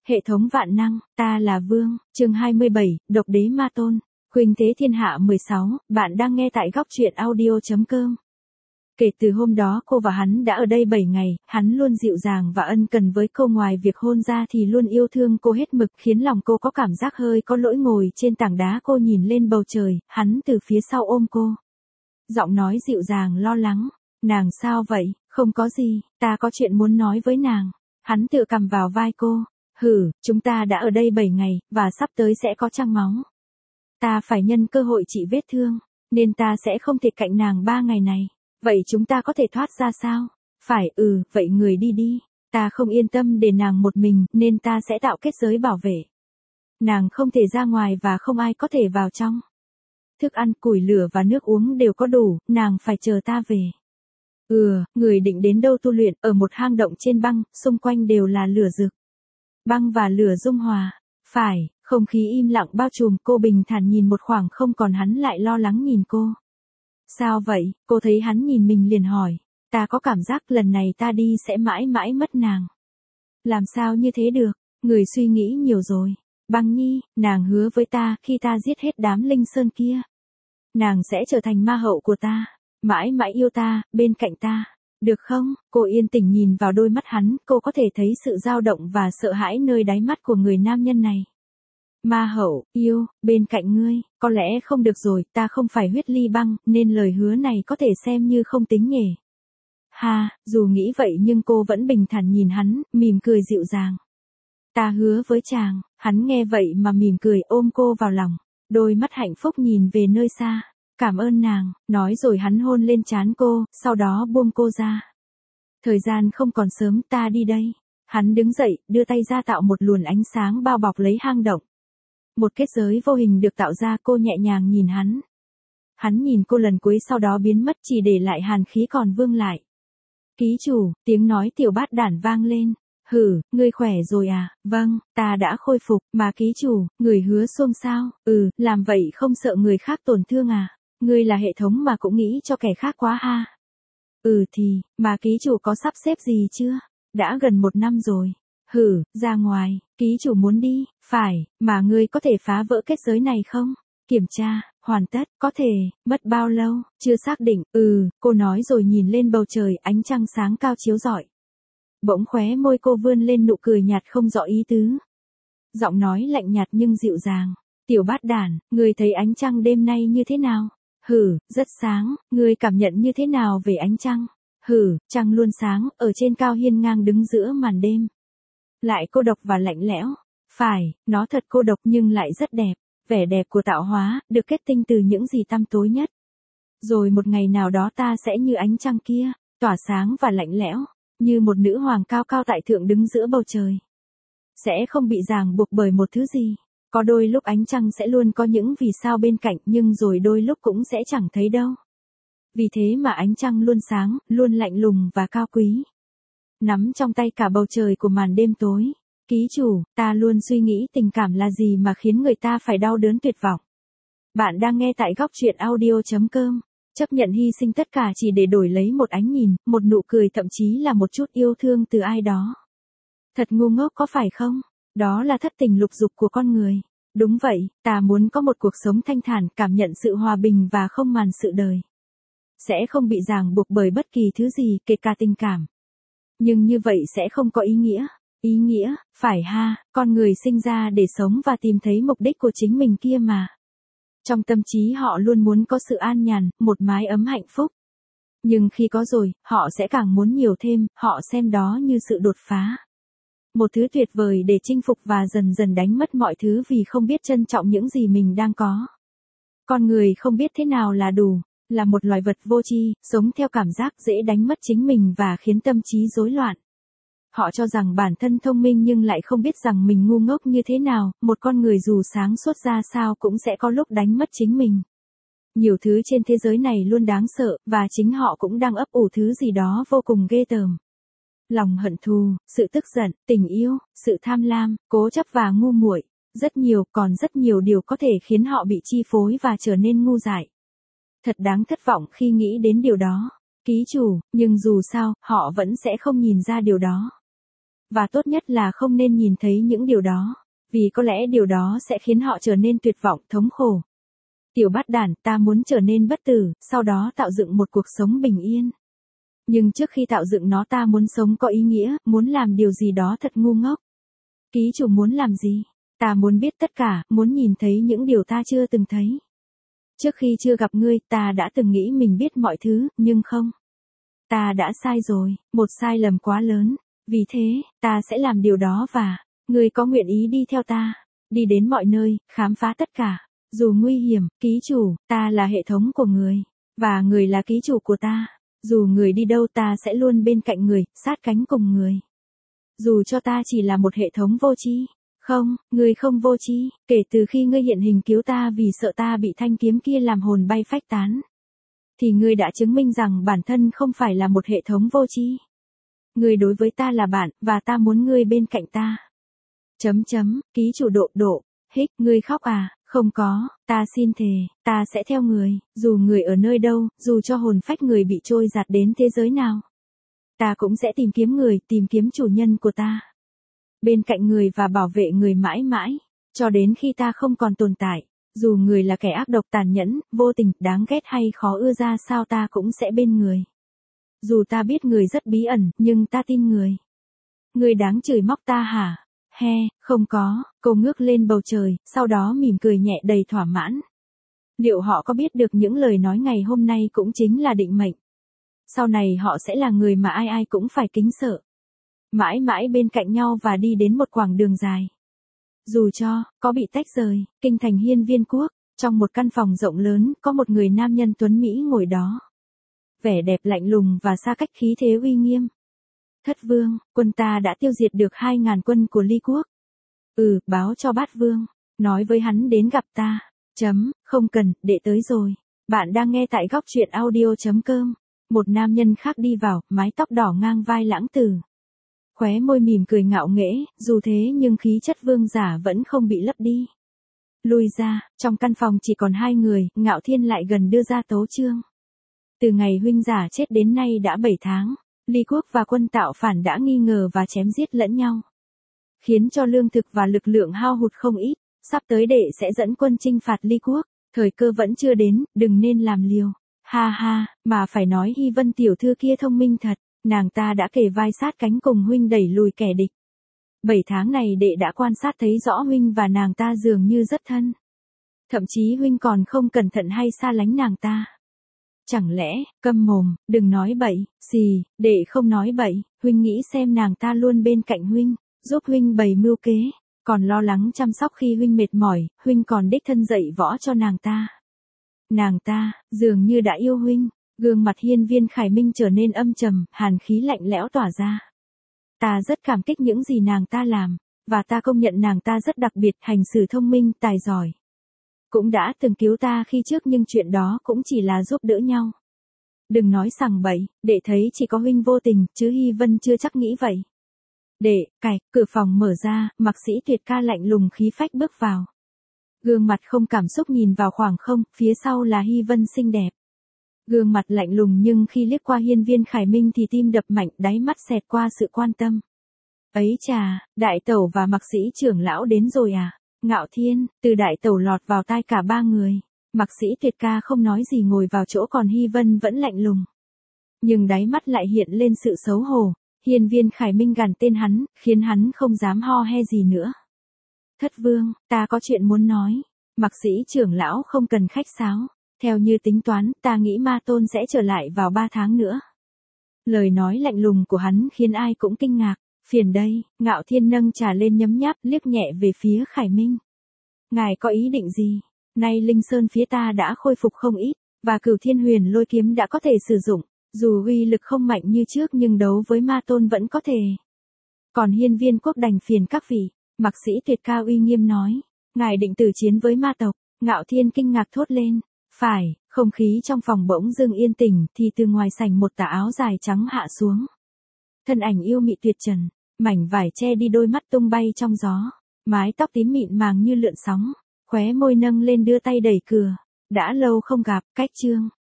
Hệ thống vạn năng, ta là Vương, chương 27, độc đế ma tôn, khuynh thế thiên hạ 16, bạn đang nghe tại góc truyện audio.com. Kể từ hôm đó cô và hắn đã ở đây 7 ngày, hắn luôn dịu dàng và ân cần với cô, ngoài việc hôn ra thì luôn yêu thương cô hết mực, khiến lòng cô có cảm giác hơi có lỗi. Ngồi trên tảng đá cô nhìn lên bầu trời, hắn từ phía sau ôm cô. Giọng nói dịu dàng lo lắng, nàng sao vậy, không có gì, ta có chuyện muốn nói với nàng. Hắn tựa cằm vào vai cô. Chúng ta đã ở đây 7 ngày, và sắp tới sẽ có trăng máu. Ta phải nhân cơ hội trị vết thương, nên ta sẽ không thể cạnh nàng 3 ngày này. Vậy chúng ta có thể thoát ra sao? Phải, vậy người đi đi. Ta không yên tâm để nàng một mình, nên ta sẽ tạo kết giới bảo vệ. Nàng không thể ra ngoài và không ai có thể vào trong. Thức ăn, củi lửa và nước uống đều có đủ, nàng phải chờ ta về. Người định đến đâu tu luyện? Ở một hang động trên băng, xung quanh đều là lửa rực. Băng và lửa dung hòa. Phải, không khí im lặng bao trùm, cô bình thản nhìn một khoảng không, còn hắn lại lo lắng nhìn cô. Sao vậy? Cô thấy hắn nhìn mình liền hỏi. Ta có cảm giác lần này ta đi sẽ mãi mãi mất nàng. Làm sao như thế được? Người suy nghĩ nhiều rồi. Băng nhi, nàng hứa với ta, khi ta giết hết đám linh sơn kia, nàng sẽ trở thành ma hậu của ta, mãi mãi yêu ta, bên cạnh ta. Được không? Cô yên tĩnh nhìn vào đôi mắt hắn, cô có thể thấy sự dao động và sợ hãi nơi đáy mắt của người nam nhân này. Ma hậu, yêu, bên cạnh ngươi, có lẽ không được rồi, ta không phải huyết ly băng, nên lời hứa này có thể xem như không tính nhỉ. Dù nghĩ vậy nhưng cô vẫn bình thản nhìn hắn, mỉm cười dịu dàng. Ta hứa với chàng. Hắn nghe vậy mà mỉm cười, ôm cô vào lòng. Đôi mắt hạnh phúc nhìn về nơi xa. Cảm ơn nàng, nói rồi hắn hôn lên trán cô, sau đó buông cô ra. Thời gian không còn sớm, ta đi đây. Hắn đứng dậy, đưa tay ra tạo một luồng ánh sáng bao bọc lấy hang động. Một kết giới vô hình được tạo ra, cô nhẹ nhàng nhìn hắn. Hắn nhìn cô lần cuối sau đó biến mất, chỉ để lại hàn khí còn vương lại. Ký chủ, tiếng nói Tiểu Bát Đản vang lên. Ngươi khỏe rồi à? Vâng, ta đã khôi phục, mà ký chủ, người hứa xuông sao? Làm vậy không sợ người khác tổn thương à? Ngươi là hệ thống mà cũng nghĩ cho kẻ khác quá ha. Mà ký chủ có sắp xếp gì chưa? Đã gần 1 năm rồi. Ra ngoài, ký chủ muốn đi, phải, mà ngươi có thể phá vỡ kết giới này không? Kiểm tra, hoàn tất, có thể, mất bao lâu, chưa xác định, cô nói rồi nhìn lên bầu trời, ánh trăng sáng cao chiếu rọi. Bỗng khóe môi cô vươn lên nụ cười nhạt không rõ ý tứ. Giọng nói lạnh nhạt nhưng dịu dàng. Tiểu Bát Đản, ngươi thấy ánh trăng đêm nay như thế nào? Rất sáng, ngươi cảm nhận như thế nào về ánh trăng? Trăng luôn sáng, ở trên cao hiên ngang đứng giữa màn đêm. Lại cô độc và lạnh lẽo. Phải, nó thật cô độc nhưng lại rất đẹp. Vẻ đẹp của tạo hóa, được kết tinh từ những gì tăm tối nhất. Rồi một ngày nào đó ta sẽ như ánh trăng kia, tỏa sáng và lạnh lẽo, như một nữ hoàng cao cao tại thượng đứng giữa bầu trời. Sẽ không bị ràng buộc bởi một thứ gì. Có đôi lúc ánh trăng sẽ luôn có những vì sao bên cạnh, nhưng rồi đôi lúc cũng sẽ chẳng thấy đâu. Vì thế mà ánh trăng luôn sáng, luôn lạnh lùng và cao quý. Nắm trong tay cả bầu trời của màn đêm tối. Ký chủ, ta luôn suy nghĩ tình cảm là gì mà khiến người ta phải đau đớn tuyệt vọng. Bạn đang nghe tại góc truyện audio.com. Chấp nhận hy sinh tất cả chỉ để đổi lấy một ánh nhìn, một nụ cười, thậm chí là một chút yêu thương từ ai đó. Thật ngu ngốc có phải không? Đó là thất tình lục dục của con người. Đúng vậy, ta muốn có một cuộc sống thanh thản, cảm nhận sự hòa bình và không màn sự đời. Sẽ không bị ràng buộc bởi bất kỳ thứ gì, kể cả tình cảm. Nhưng như vậy sẽ không có ý nghĩa. Ý nghĩa, phải ha, con người sinh ra để sống và tìm thấy mục đích của chính mình kia mà. Trong tâm trí họ luôn muốn có sự an nhàn, một mái ấm hạnh phúc. Nhưng khi có rồi, họ sẽ càng muốn nhiều thêm, họ xem đó như sự đột phá. Một thứ tuyệt vời để chinh phục và dần dần đánh mất mọi thứ vì không biết trân trọng những gì mình đang có. Con người không biết thế nào là đủ, là một loài vật vô tri, sống theo cảm giác, dễ đánh mất chính mình và khiến tâm trí rối loạn. Họ cho rằng bản thân thông minh nhưng lại không biết rằng mình ngu ngốc như thế nào, một con người dù sáng suốt ra sao cũng sẽ có lúc đánh mất chính mình. Nhiều thứ trên thế giới này luôn đáng sợ, và chính họ cũng đang ấp ủ thứ gì đó vô cùng ghê tởm. Lòng hận thù, sự tức giận, tình yêu, sự tham lam, cố chấp và ngu muội. Còn rất nhiều điều có thể khiến họ bị chi phối và trở nên ngu dại. Thật đáng thất vọng khi nghĩ đến điều đó. Ký chủ, nhưng dù sao, họ vẫn sẽ không nhìn ra điều đó. Và tốt nhất là không nên nhìn thấy những điều đó. Vì có lẽ điều đó sẽ khiến họ trở nên tuyệt vọng, thống khổ. Tiểu bát đản, ta muốn trở nên bất tử, sau đó tạo dựng một cuộc sống bình yên. Nhưng trước khi tạo dựng nó ta muốn sống có ý nghĩa, muốn làm điều gì đó thật ngu ngốc. Ký chủ muốn làm gì? Ta muốn biết tất cả, muốn nhìn thấy những điều ta chưa từng thấy. Trước khi chưa gặp ngươi, ta đã từng nghĩ mình biết mọi thứ, nhưng không. Ta đã sai rồi, một sai lầm quá lớn. Vì thế, ta sẽ làm điều đó và, ngươi có nguyện ý đi theo ta, đi đến mọi nơi, khám phá tất cả. Dù nguy hiểm, ký chủ, ta là hệ thống của người, và người là ký chủ của ta. Dù người đi đâu ta sẽ luôn bên cạnh người, sát cánh cùng người. Dù cho ta chỉ là một hệ thống vô tri. Không, ngươi không vô tri, kể từ khi ngươi hiện hình cứu ta vì sợ ta bị thanh kiếm kia làm hồn bay phách tán. Thì ngươi đã chứng minh rằng bản thân không phải là một hệ thống vô tri. Ngươi đối với ta là bạn, và ta muốn ngươi bên cạnh ta. Ký chủ độ, hích, ngươi khóc à, không có, ta xin thề, ta sẽ theo người, dù người ở nơi đâu, dù cho hồn phách người bị trôi giạt đến thế giới nào. Ta cũng sẽ tìm kiếm người, tìm kiếm chủ nhân của ta. Bên cạnh người và bảo vệ người mãi mãi, cho đến khi ta không còn tồn tại. Dù người là kẻ ác độc tàn nhẫn, vô tình, đáng ghét hay khó ưa ra sao ta cũng sẽ bên người. Dù ta biết người rất bí ẩn, nhưng ta tin người. Người đáng chửi móc ta hả? He, không có, cô ngước lên bầu trời, sau đó mỉm cười nhẹ đầy thỏa mãn. Liệu họ có biết được những lời nói ngày hôm nay cũng chính là định mệnh? Sau này họ sẽ là người mà ai ai cũng phải kính sợ. Mãi mãi bên cạnh nhau và đi đến một quãng đường dài. Dù cho, có bị tách rời, kinh thành Hiên Viên Quốc, trong một căn phòng rộng lớn, có một người nam nhân tuấn Mỹ ngồi đó. Vẻ đẹp lạnh lùng và xa cách khí thế uy nghiêm. Thất vương, quân ta đã tiêu diệt được 2.000 quân của Ly Quốc. Báo cho Bát vương, nói với hắn đến gặp ta. Không cần, đệ tới rồi. Bạn đang nghe tại góc truyện audio.com. Một nam nhân khác đi vào, mái tóc đỏ ngang vai lãng tử. Khóe môi mỉm cười ngạo nghễ, dù thế nhưng khí chất vương giả vẫn không bị lấp đi. Lui ra, trong căn phòng chỉ còn 2 người, Ngạo Thiên lại gần đưa ra tấu chương. Từ ngày huynh giả chết đến nay đã 7 tháng, Ly Quốc và quân tạo phản đã nghi ngờ và chém giết lẫn nhau. Khiến cho lương thực và lực lượng hao hụt không ít, sắp tới đệ sẽ dẫn quân chinh phạt Ly Quốc, thời cơ vẫn chưa đến, đừng nên làm liều. Ha ha, mà phải nói Hy Vân tiểu thư kia thông minh thật. Nàng ta đã kề vai sát cánh cùng huynh đẩy lùi kẻ địch. 7 tháng này đệ đã quan sát thấy rõ huynh và nàng ta dường như rất thân. Thậm chí huynh còn không cẩn thận hay xa lánh nàng ta. Chẳng lẽ, câm mồm, đừng nói bậy, đệ không nói bậy, huynh nghĩ xem nàng ta luôn bên cạnh huynh, giúp huynh bày mưu kế, còn lo lắng chăm sóc khi huynh mệt mỏi, huynh còn đích thân dạy võ cho nàng ta. Nàng ta, dường như đã yêu huynh. Gương mặt Hiên Viên Khải Minh trở nên âm trầm, hàn khí lạnh lẽo tỏa ra. Ta rất cảm kích những gì nàng ta làm, và ta công nhận nàng ta rất đặc biệt, hành xử thông minh, tài giỏi. Cũng đã từng cứu ta khi trước nhưng chuyện đó cũng chỉ là giúp đỡ nhau. Đừng nói sằng bậy, đệ thấy chỉ có huynh vô tình, chứ Hy Vân chưa chắc nghĩ vậy. Đệ, cửa phòng mở ra, Mạc Sĩ Tuyệt ca lạnh lùng khí phách bước vào. Gương mặt không cảm xúc nhìn vào khoảng không, phía sau là Hy Vân xinh đẹp. Gương mặt lạnh lùng nhưng khi liếc qua Hiên Viên Khải Minh thì tim đập mạnh, đáy mắt xẹt qua sự quan tâm. Ấy chà, đại tẩu và Mạc Sĩ trưởng lão đến rồi à? Ngạo Thiên, từ đại tẩu lọt vào tai cả 3 người. Mạc Sĩ Tuyệt ca không nói gì ngồi vào chỗ còn Hy Vân vẫn lạnh lùng. Nhưng đáy mắt lại hiện lên sự xấu hổ. Hiên Viên Khải Minh gằn tên hắn, khiến hắn không dám ho he gì nữa. Thất vương, ta có chuyện muốn nói. Mạc Sĩ trưởng lão không cần khách sáo. Theo như tính toán, ta nghĩ Ma Tôn sẽ trở lại vào 3 tháng nữa. Lời nói lạnh lùng của hắn khiến ai cũng kinh ngạc. Phiền đây, Ngạo Thiên nâng trà lên nhấm nháp, liếc nhẹ về phía Khải Minh. Ngài có ý định gì? Nay Linh Sơn phía ta đã khôi phục không ít, và Cửu Thiên Huyền Lôi kiếm đã có thể sử dụng. Dù uy lực không mạnh như trước nhưng đấu với Ma Tôn vẫn có thể. Còn Hiên Viên Quốc đành phiền các vị. Mạc Sĩ Tuyệt ca uy nghiêm nói. Ngài định tử chiến với ma tộc. Ngạo Thiên kinh ngạc thốt lên. Phải, không khí trong phòng bỗng dưng yên tĩnh thì từ ngoài sảnh một tà áo dài trắng hạ xuống. Thân ảnh yêu mị tuyệt trần, mảnh vải che đi đôi mắt tung bay trong gió, mái tóc tím mịn màng như lượn sóng, khóe môi nâng lên đưa tay đẩy cửa. Đã lâu không gặp, cách chương.